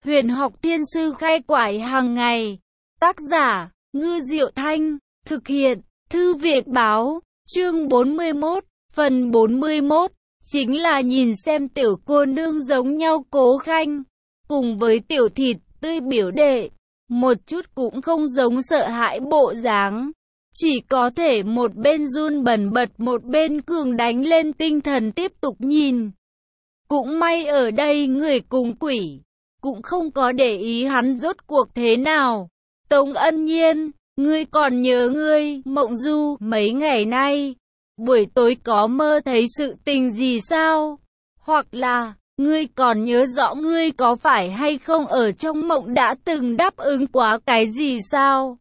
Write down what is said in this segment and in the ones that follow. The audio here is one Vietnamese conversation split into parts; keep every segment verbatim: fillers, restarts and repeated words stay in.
Huyền học thiên sư khai quải hàng ngày. Tác giả, Ngư Diệu Thanh. Thực hiện, Thư viện báo. Chương bốn mươi mốt, phần bốn mươi mốt. Chính là nhìn xem tiểu cô nương giống nhau Cố Khanh. Cùng với tiểu thịt tươi biểu đệ. Một chút cũng không giống sợ hãi bộ dáng. Chỉ có thể một bên run bần bật một bên cường đánh lên tinh thần tiếp tục nhìn. Cũng may ở đây người cùng quỷ cũng không có để ý hắn rốt cuộc thế nào. Tống Ân Nhiên, ngươi còn nhớ ngươi, Mộng Du, mấy ngày nay, buổi tối có mơ thấy sự tình gì sao? Hoặc là, ngươi còn nhớ rõ ngươi có phải hay không ở trong mộng đã từng đáp ứng quá cái gì sao?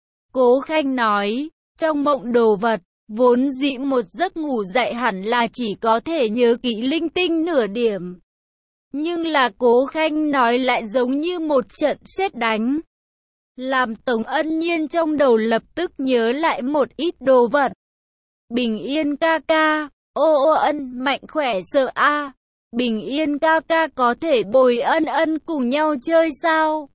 Cố Khanh nói, trong mộng đồ vật, vốn dĩ một giấc ngủ dậy hẳn là chỉ có thể nhớ kỹ linh tinh nửa điểm. Nhưng là Cố Khanh nói lại giống như một trận sét đánh. Làm Tống Ân Nhiên trong đầu lập tức nhớ lại một ít đồ vật. Bình Yên ca ca, ô ô Ân, mạnh khỏe sợ a. Bình Yên ca ca có thể bồi Ân Ân cùng nhau chơi sao?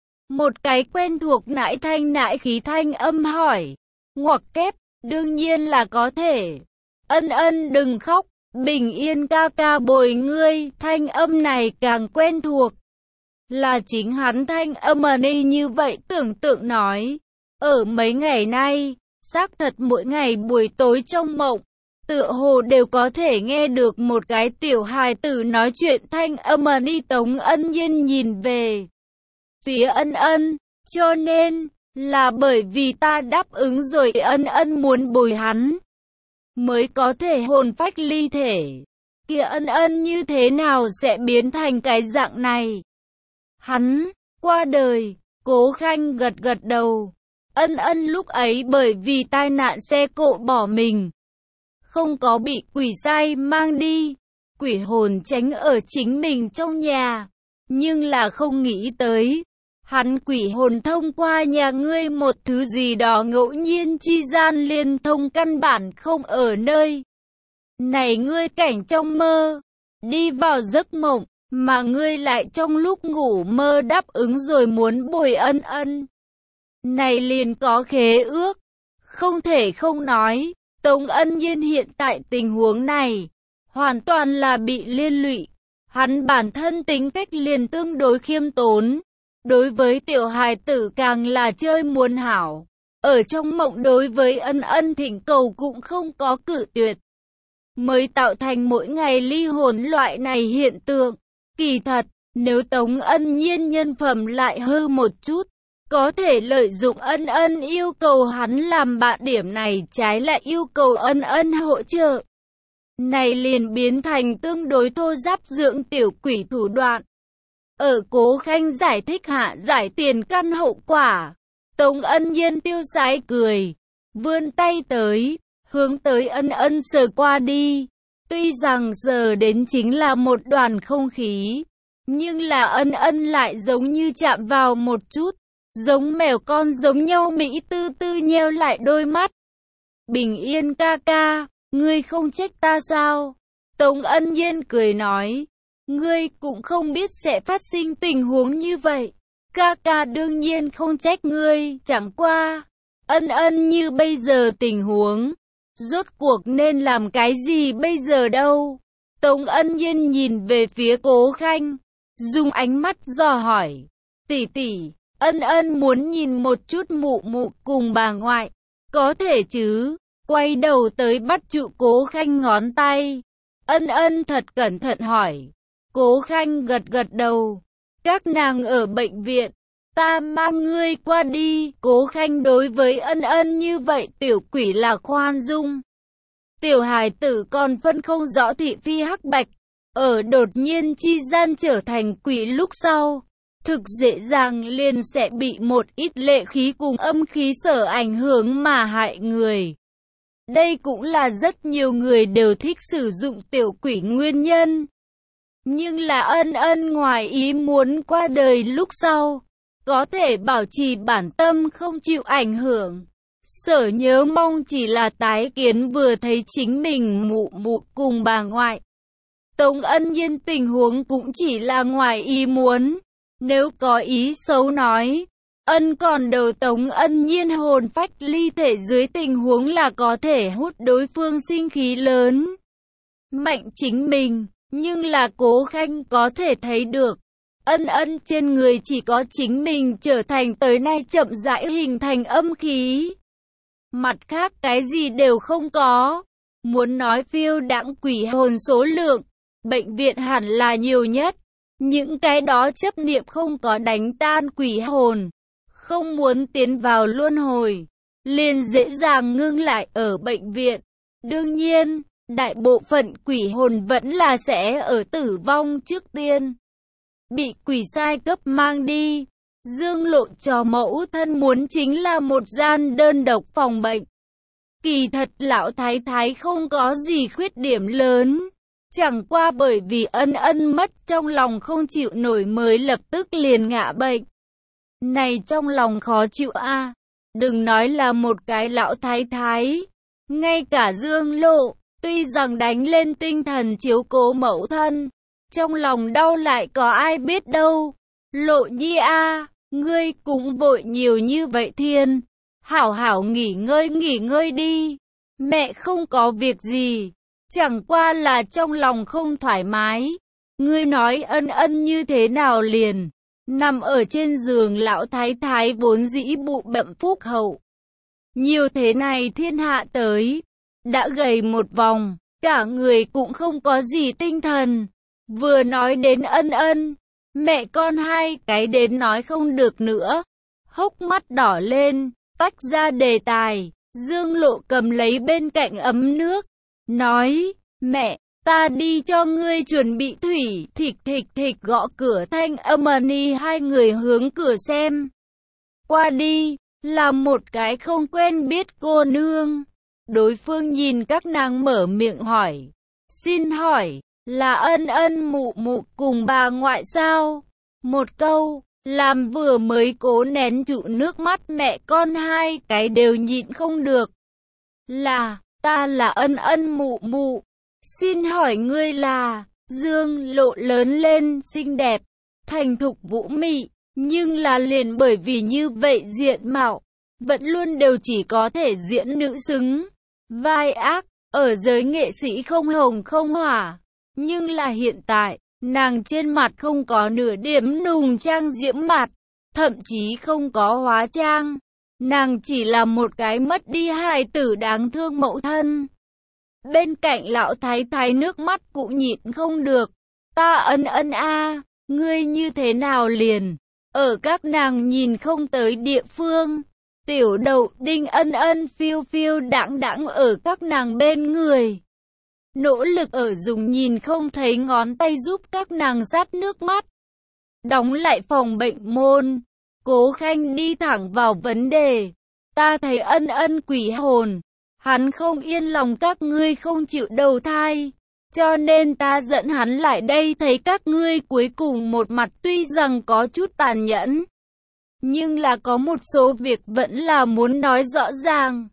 Một cái quen thuộc nãi thanh nãi khí thanh âm hỏi. Ngoặc kép, đương nhiên là có thể. Ân Ân đừng khóc, Bình Yên ca ca bồi ngươi, thanh âm này càng quen thuộc. Là chính hắn thanh âm ở đây như vậy tưởng tượng nói. Ở mấy ngày nay, xác thật mỗi ngày buổi tối trong mộng, tựa hồ đều có thể nghe được một cái tiểu hài tử nói chuyện thanh âm ở đi. Tống Ân Nhiên nhìn về phía Ân Ân, cho nên là bởi vì ta đáp ứng rồi Ân Ân muốn bồi hắn, mới có thể hồn phách ly thể. Kia Ân Ân như thế nào sẽ biến thành cái dạng này? Hắn qua đời. Cố Khanh gật gật đầu. Ân Ân lúc ấy bởi vì tai nạn xe cộ bỏ mình, không có bị quỷ sai mang đi. Quỷ hồn tránh ở chính mình trong nhà. Nhưng là không nghĩ tới, hắn quỷ hồn thông qua nhà ngươi một thứ gì đó ngẫu nhiên chi gian liên thông căn bản không ở nơi này. Ngươi cảnh trong mơ, đi vào giấc mộng, mà ngươi lại trong lúc ngủ mơ đáp ứng rồi muốn bồi Ân Ân. Này liền có khế ước, không thể không nói, Tống Ân Nhiên hiện tại tình huống này, hoàn toàn là bị liên lụy. Hắn bản thân tính cách liền tương đối khiêm tốn, đối với tiểu hài tử càng là chơi muốn hảo. Ở trong mộng đối với Ân Ân thỉnh cầu cũng không có cự tuyệt, mới tạo thành mỗi ngày ly hồn loại này hiện tượng. Kỳ thật, nếu Tống Ân Nhiên nhân phẩm lại hư một chút, có thể lợi dụng Ân Ân yêu cầu hắn làm bạn, điểm này trái lại yêu cầu Ân Ân hỗ trợ. Này liền biến thành tương đối thô giáp dưỡng tiểu quỷ thủ đoạn. Ở Cố Khanh giải thích hạ giải tiền căn hậu quả, Tống Ân Nhiên tiêu sái cười, vươn tay tới, hướng tới Ân Ân sờ qua đi. Tuy rằng giờ đến chính là một đoàn không khí, nhưng là Ân Ân lại giống như chạm vào một chút, giống mèo con giống nhau mỹ tư tư nheo lại đôi mắt. Bình Yên ca ca, ngươi không trách ta sao? Tống Ân Nhiên cười nói, ngươi cũng không biết sẽ phát sinh tình huống như vậy. Ca ca đương nhiên không trách ngươi, chẳng qua, Ân Ân như bây giờ tình huống, rốt cuộc nên làm cái gì bây giờ đâu? Tống Ân Nhiên nhìn về phía Cố Khanh, dùng ánh mắt dò hỏi, tỷ tỷ, Ân Ân muốn nhìn một chút mụ mụ cùng bà ngoại, có thể chứ? Quay đầu tới bắt trụ Cố Khanh ngón tay. Ân Ân thật cẩn thận hỏi. Cố Khanh gật gật đầu. Các nàng ở bệnh viện, ta mang ngươi qua đi. Cố Khanh đối với Ân Ân như vậy tiểu quỷ là khoan dung. Tiểu hài tử còn phân không rõ thị phi hắc bạch, ở đột nhiên chi gian trở thành quỷ lúc sau, thực dễ dàng liền sẽ bị một ít lệ khí cùng âm khí sở ảnh hưởng mà hại người. Đây cũng là rất nhiều người đều thích sử dụng tiểu quỷ nguyên nhân. Nhưng là Ân Ân ngoài ý muốn qua đời lúc sau, có thể bảo trì bản tâm không chịu ảnh hưởng. Sở nhớ mong chỉ là tái kiến vừa thấy chính mình mụ mụ cùng bà ngoại. Tống Ân Nhiên tình huống cũng chỉ là ngoài ý muốn. Nếu có ý xấu nói, ân còn đầu Tống Ân Nhiên hồn phách ly thể dưới tình huống là có thể hút đối phương sinh khí lớn. Mạnh chính mình, nhưng là Cố Khanh có thể thấy được. Ân ân trên người chỉ có chính mình trở thành tới nay chậm rãi hình thành âm khí. Mặt khác cái gì đều không có. Muốn nói phiêu đãng quỷ hồn số lượng, bệnh viện hẳn là nhiều nhất. Những cái đó chấp niệm không có đánh tan quỷ hồn, không muốn tiến vào luân hồi, liền dễ dàng ngưng lại ở bệnh viện. Đương nhiên, đại bộ phận quỷ hồn vẫn là sẽ ở tử vong trước tiên, bị quỷ sai cấp mang đi. Dương Lộ cho mẫu thân muốn chính là một gian đơn độc phòng bệnh. Kỳ thật lão thái thái không có gì khuyết điểm lớn, chẳng qua bởi vì ân ân mất trong lòng không chịu nổi mới lập tức liền ngã bệnh. Này trong lòng khó chịu a, à. Đừng nói là một cái lão thái thái, ngay cả Dương Lộ, tuy rằng đánh lên tinh thần chiếu cố mẫu thân, trong lòng đau lại có ai biết đâu. Lộ nhi a, à, ngươi cũng vội nhiều như vậy thiên, hảo hảo nghỉ ngơi nghỉ ngơi đi. Mẹ không có việc gì, chẳng qua là trong lòng không thoải mái. Ngươi nói ân ân như thế nào liền? Nằm ở trên giường lão thái thái vốn dĩ bụ bậm phúc hậu. Nhiều thế này thiên hạ tới, đã gầy một vòng, cả người cũng không có gì tinh thần. Vừa nói đến ân ân, mẹ con hai cái đến nói không được nữa. Hốc mắt đỏ lên, tách ra đề tài. Dương Lộ cầm lấy bên cạnh ấm nước, nói, mẹ, ta đi cho ngươi chuẩn bị thủy. Thịch thịch thịch gõ cửa thanh âm ni, hai người hướng cửa xem qua đi, là một cái không quen biết cô nương. Đối phương nhìn các nàng mở miệng hỏi, xin hỏi, là ân ân mụ mụ cùng bà ngoại sao? Một câu, làm vừa mới cố nén trụ nước mắt mẹ con hai cái đều nhịn không được. Là, ta là ân ân mụ mụ. Xin hỏi ngươi là? Dương Lộ lớn lên xinh đẹp, thành thục vũ mị, nhưng là liền bởi vì như vậy diện mạo, vẫn luôn đều chỉ có thể diễn nữ xứng, vai ác, ở giới nghệ sĩ không hồng không hỏa. Nhưng là hiện tại, nàng trên mặt không có nửa điểm nùng trang diễm mặt, thậm chí không có hóa trang. Nàng chỉ là một cái mất đi hài tử đáng thương mẫu thân. Bên cạnh lão thái thái nước mắt cũng nhịn không được. Ta ân ân a, ngươi như thế nào liền? Ở các nàng nhìn không tới địa phương, tiểu đậu đinh ân ân phiêu phiêu đãng đãng ở các nàng bên người. Nỗ lực ở dùng nhìn không thấy ngón tay giúp các nàng sát nước mắt. Đóng lại phòng bệnh môn, Cố Khanh đi thẳng vào vấn đề. Ta thấy ân ân quỷ hồn, hắn không yên lòng các ngươi không chịu đầu thai, cho nên ta dẫn hắn lại đây thấy các ngươi cuối cùng một mặt tuy rằng có chút tàn nhẫn, nhưng là có một số việc vẫn là muốn nói rõ ràng.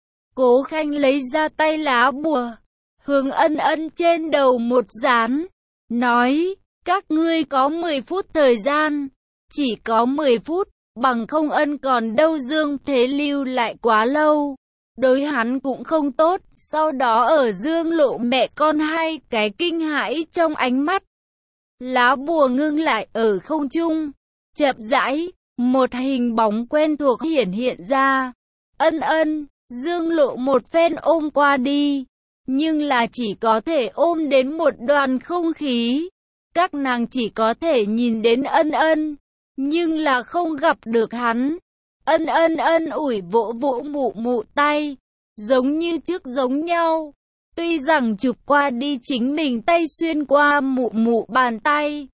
Cố Khanh lấy ra tay lá bùa, hướng ân ân trên đầu một dán, nói, các ngươi có mười phút thời gian, chỉ có mười phút, bằng không ân còn đâu Dương Thế lưu lại quá lâu, đối hắn cũng không tốt. Sau đó ở Dương Lộ mẹ con hai cái kinh hãi trong ánh mắt, lá bùa ngưng lại ở không trung, chậm rãi, một hình bóng quen thuộc hiển hiện ra. Ân ân, Dương Lộ một phen ôm qua đi, nhưng là chỉ có thể ôm đến một đoàn không khí. Các nàng chỉ có thể nhìn đến ân ân, nhưng là không gặp được hắn. Ân ân ân ủi vỗ vỗ mụ mụ tay, giống như trước giống nhau. Tuy rằng chụp qua đi chính mình tay xuyên qua mụ mụ bàn tay.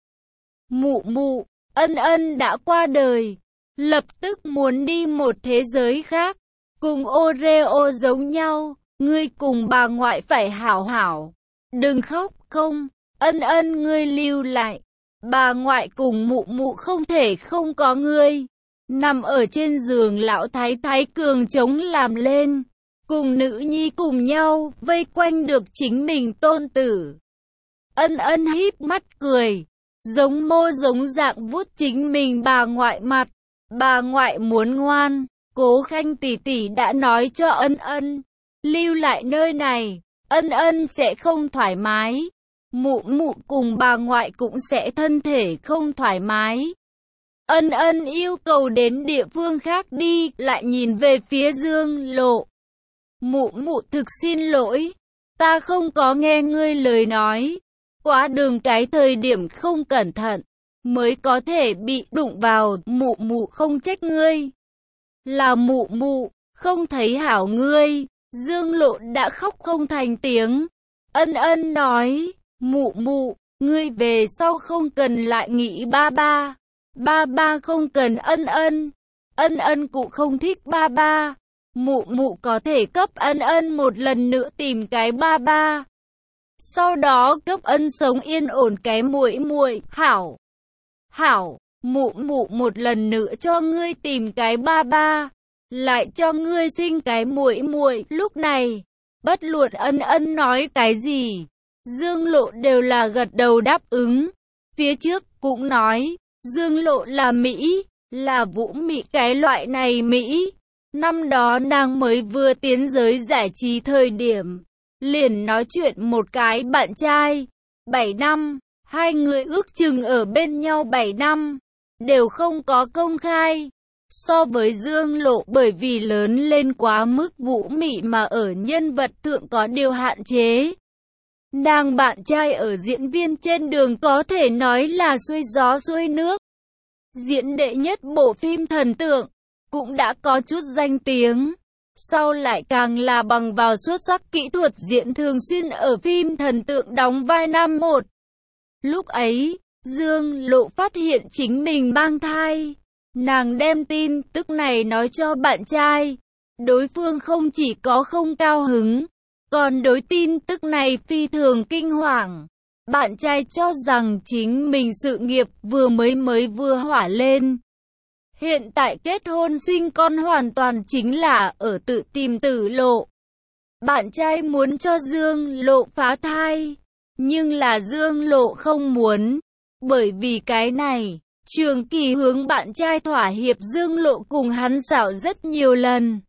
Mụ mụ, ân ân đã qua đời, lập tức muốn đi một thế giới khác, cùng Oreo giống nhau. Ngươi cùng bà ngoại phải hảo hảo, đừng khóc. Không, ân ân ngươi lưu lại, bà ngoại cùng mụ mụ không thể không có ngươi. Nằm ở trên giường lão thái thái cường trống làm lên, cùng nữ nhi cùng nhau vây quanh được chính mình tôn tử. Ân ân híp mắt cười, giống mô giống dạng vuốt chính mình bà ngoại mặt. Bà ngoại muốn ngoan, Cố Khanh tỷ tỷ đã nói cho Ân Ân, lưu lại nơi này, Ân Ân sẽ không thoải mái. Mụ mụ cùng bà ngoại cũng sẽ thân thể không thoải mái. Ân Ân yêu cầu đến địa phương khác đi, lại nhìn về phía Dương Lộ. Mụ mụ thực xin lỗi, ta không có nghe ngươi lời nói. Quá đường cái thời điểm không cẩn thận, mới có thể bị đụng vào, mụ mụ không trách ngươi. Là mụ mụ, không thấy hảo ngươi. Dương Lộ đã khóc không thành tiếng. Ân Ân nói, mụ mụ, ngươi về sau không cần lại nghĩ ba ba. Ba ba không cần Ân Ân. Ân Ân cũng không thích ba ba. Mụ mụ có thể cấp Ân Ân một lần nữa tìm cái ba ba. Sau đó cấp Ân sống yên ổn cái muội muội, hảo. Hảo, mụ mụ một lần nữa cho ngươi tìm cái ba ba, lại cho ngươi sinh cái muội muội. Lúc này, bất luận Ân Ân nói cái gì, Dương Lộ đều là gật đầu đáp ứng. Phía trước cũng nói, Dương Lộ là Mỹ, là vũ mị cái loại này Mỹ. Năm đó nàng mới vừa tiến giới giải trí thời điểm, liền nói chuyện một cái bạn trai. bảy năm, hai người ước chừng ở bên nhau bảy năm, đều không có công khai. So với Dương Lộ bởi vì lớn lên quá mức vũ mị mà ở nhân vật thượng có điều hạn chế. Nàng bạn trai ở diễn viên trên đường có thể nói là xuôi gió xuôi nước. Diễn đệ nhất bộ phim thần tượng, cũng đã có chút danh tiếng. Sau lại càng là bằng vào xuất sắc kỹ thuật diễn thường xuyên ở phim thần tượng đóng vai nam một. Lúc ấy, Dương Lộ phát hiện chính mình mang thai. Nàng đem tin tức này nói cho bạn trai. Đối phương không chỉ có không cao hứng, còn đối tin tức này phi thường kinh hoàng. Bạn trai cho rằng chính mình sự nghiệp vừa mới mới vừa hỏa lên. Hiện tại kết hôn sinh con hoàn toàn chính là ở tự tìm tử lộ. Bạn trai muốn cho Dương Lộ phá thai, nhưng là Dương Lộ không muốn. Bởi vì cái này, Trường Kỳ hướng bạn trai thỏa hiệp, Dương Lộ cùng hắn xảo rất nhiều lần.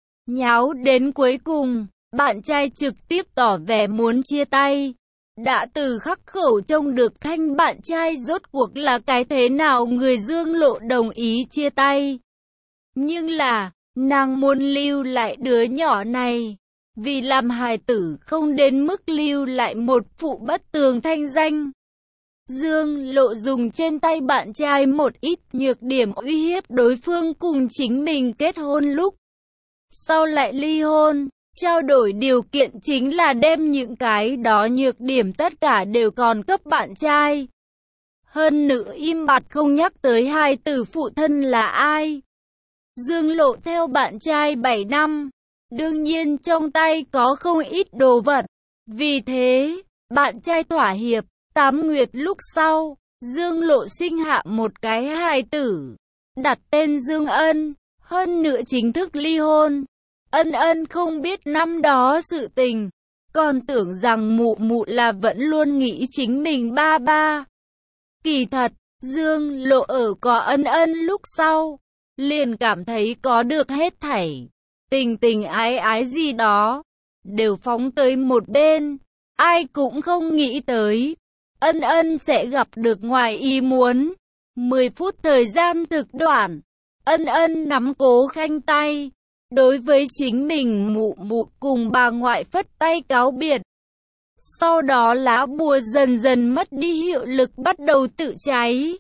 Nháo đến cuối cùng, bạn trai trực tiếp tỏ vẻ muốn chia tay. Đã từ khắc khẩu trông được thanh bạn trai rốt cuộc là cái thế nào người, Dương Lộ đồng ý chia tay. Nhưng là, nàng muốn lưu lại đứa nhỏ này, vì làm hài tử không đến mức lưu lại một phụ bất tường thanh danh. Dương Lộ dùng trên tay bạn trai một ít nhược điểm uy hiếp đối phương cùng chính mình kết hôn, lúc sau lại ly hôn. Trao đổi điều kiện chính là đem những cái đó nhược điểm tất cả đều còn cấp bạn trai. Hơn nữa im bặt không nhắc tới hai tử phụ thân là ai. Dương Lộ theo bạn trai bảy năm, đương nhiên trong tay có không ít đồ vật. Vì thế, bạn trai thỏa hiệp. Tám nguyệt lúc sau, Dương Lộ sinh hạ một cái hài tử, đặt tên Dương Ân, hơn nữa chính thức ly hôn. Ân Ân không biết năm đó sự tình, còn tưởng rằng mụ mụ là vẫn luôn nghĩ chính mình ba ba. Kỳ thật, Dương Lộ ở có Ân Ân lúc sau, liền cảm thấy có được hết thảy, tình tình ái ái gì đó, đều phóng tới một bên. Ai cũng không nghĩ tới, Ân Ân sẽ gặp được ngoài ý muốn. mười phút thời gian thực đoạn, Ân Ân nắm Cố Khanh tay. Đối với chính mình mụ mụ cùng bà ngoại phất tay cáo biệt. Sau đó lá bùa dần dần mất đi hiệu lực, bắt đầu tự cháy.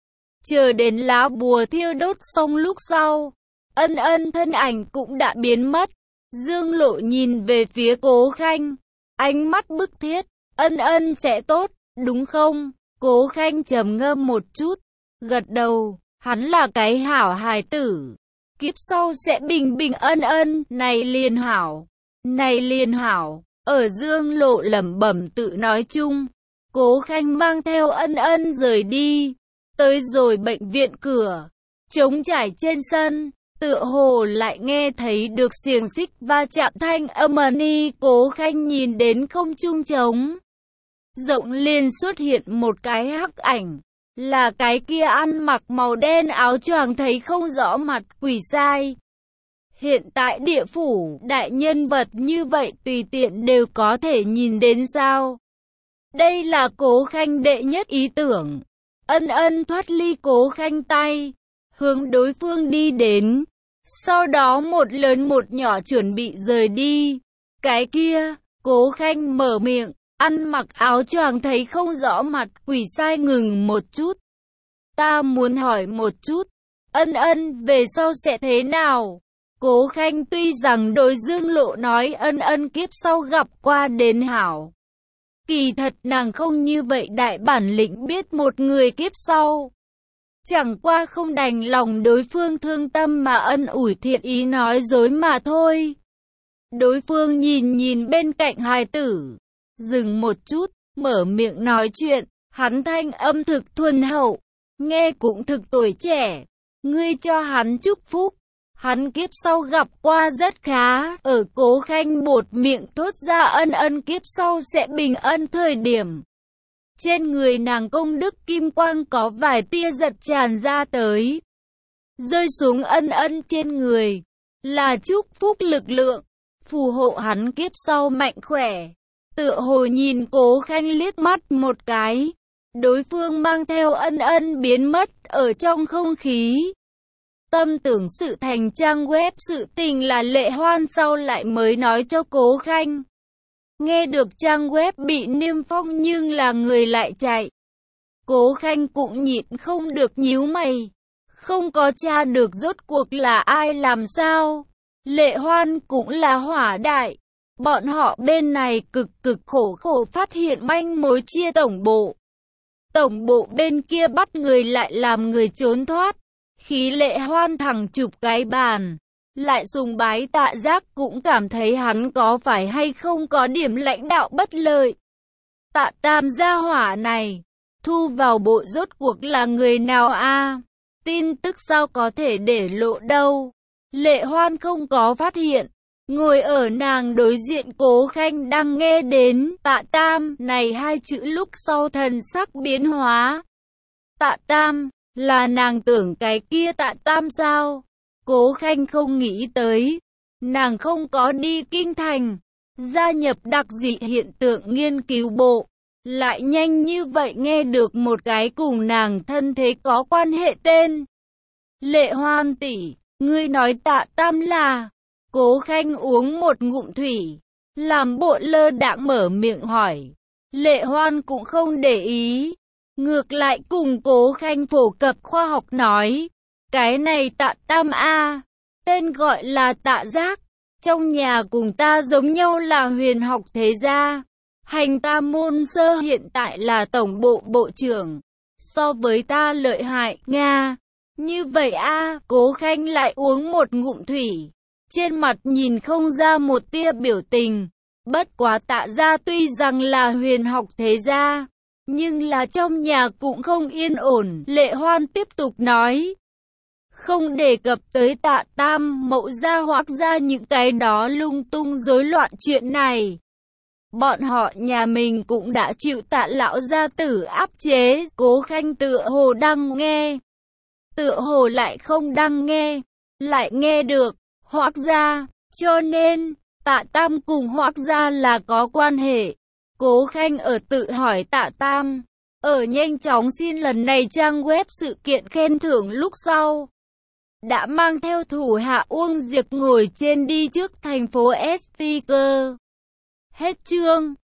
Chờ đến lá bùa thiêu đốt xong lúc sau, Ân Ân thân ảnh cũng đã biến mất. Dương Lộ nhìn về phía Cố Khanh, ánh mắt bức thiết. Ân Ân sẽ tốt, đúng không? Cố Khanh trầm ngâm một chút, gật đầu. Hắn là cái hảo hài tử, kiếp sau sẽ bình bình ân ân. Này liền hảo, này liền hảo. Ở Dương Lộ lẩm bẩm tự nói chung, Cố Khanh mang theo Ân Ân rời đi. Tới rồi bệnh viện cửa, trống trải trên sân, tựa hồ lại nghe thấy được xiềng xích va chạm thanh âm ni. Cố Khanh nhìn đến không trung trống rộng liền xuất hiện một cái hắc ảnh. Là cái kia ăn mặc màu đen áo choàng thấy không rõ mặt quỷ sai. Hiện tại địa phủ, đại nhân vật như vậy tùy tiện đều có thể nhìn đến sao? Đây là Cố Khanh đệ nhất ý tưởng. Ân Ân thoát ly Cố Khanh tay, hướng đối phương đi đến. Sau đó một lớn một nhỏ chuẩn bị rời đi. Cái kia, Cố Khanh mở miệng, ăn mặc áo choàng thấy không rõ mặt quỷ sai ngừng một chút. Ta muốn hỏi một chút, Ân Ân về sau sẽ thế nào? Cố Khanh tuy rằng đối Dương Lộ nói Ân Ân kiếp sau gặp qua đến hảo. Kỳ thật nàng không như vậy đại bản lĩnh biết một người kiếp sau. Chẳng qua không đành lòng đối phương thương tâm mà ân ủi thiện ý nói dối mà thôi. Đối phương nhìn nhìn bên cạnh hài tử, dừng một chút, mở miệng nói chuyện, hắn thanh âm thực thuần hậu, nghe cũng thực tuổi trẻ. Ngươi cho hắn chúc phúc, hắn kiếp sau gặp qua rất khá. Ở Cố Khanh bột miệng thốt ra Ân Ân kiếp sau sẽ bình ân thời điểm, trên người nàng công đức kim quang có vài tia giật tràn ra tới, rơi xuống Ân Ân trên người, là chúc phúc lực lượng, phù hộ hắn kiếp sau mạnh khỏe. Tựa hồ nhìn Cố Khanh liếc mắt một cái, đối phương mang theo Ân Ân biến mất ở trong không khí. Tâm tưởng sự thành trang web sự tình là Lệ Hoan sau lại mới nói cho Cố Khanh. Nghe được trang web bị niêm phong nhưng là người lại chạy. Cố Khanh cũng nhịn không được nhíu mày. Không có tra được rốt cuộc là ai làm sao. Lệ Hoan cũng là hỏa đại. Bọn họ bên này cực cực khổ khổ phát hiện manh mối chia tổng bộ. Tổng bộ bên kia bắt người lại làm người trốn thoát. Khí Lệ Hoan thẳng chụp cái bàn. Lại sùng bái Tạ Giác cũng cảm thấy hắn có phải hay không có điểm lãnh đạo bất lợi. Tạ Tam gia hỏa này, thu vào bộ rốt cuộc là người nào a? Tin tức sao có thể để lộ đâu. Lệ Hoan không có phát hiện. Ngồi ở nàng đối diện Cố Khanh đang nghe đến Tạ Tam này hai chữ lúc sau thần sắc biến hóa. Tạ Tam, là nàng tưởng cái kia Tạ Tam sao? Cố Khanh không nghĩ tới, nàng không có đi kinh thành, gia nhập đặc dị hiện tượng nghiên cứu bộ, lại nhanh như vậy nghe được một cái cùng nàng thân thế có quan hệ tên. Lệ Hoan tỷ, ngươi nói Tạ Tam là? Cố Khanh uống một ngụm thủy, làm bộ lơ đãng mở miệng hỏi. Lệ Hoan cũng không để ý, ngược lại cùng Cố Khanh phổ cập khoa học nói. Cái này Tạ Tam A, tên gọi là Tạ Giác, trong nhà cùng ta giống nhau là huyền học thế gia, hành ta môn sơ hiện tại là tổng bộ bộ trưởng, so với ta lợi hại, Nga. Như vậy a, Cố Khanh lại uống một ngụm thủy, trên mặt nhìn không ra một tia biểu tình, bất quá Tạ gia tuy rằng là huyền học thế gia, nhưng là trong nhà cũng không yên ổn. Lệ Hoan tiếp tục nói. Không đề cập tới Tạ Tam, Mậu gia Hoắc gia những cái đó lung tung rối loạn chuyện này. Bọn họ nhà mình cũng đã chịu Tạ lão gia tử áp chế. Cố Khanh tựa hồ đang nghe, tựa hồ lại không đang nghe, lại nghe được Hoắc gia, cho nên Tạ Tam cùng Hoắc gia là có quan hệ. Cố Khanh ở tự hỏi Tạ Tam, ở nhanh chóng xin lần này trang web sự kiện khen thưởng lúc sau, đã mang theo thủ hạ Uông Diệp ngồi trên đi trước thành phố Sticker. Hết chương.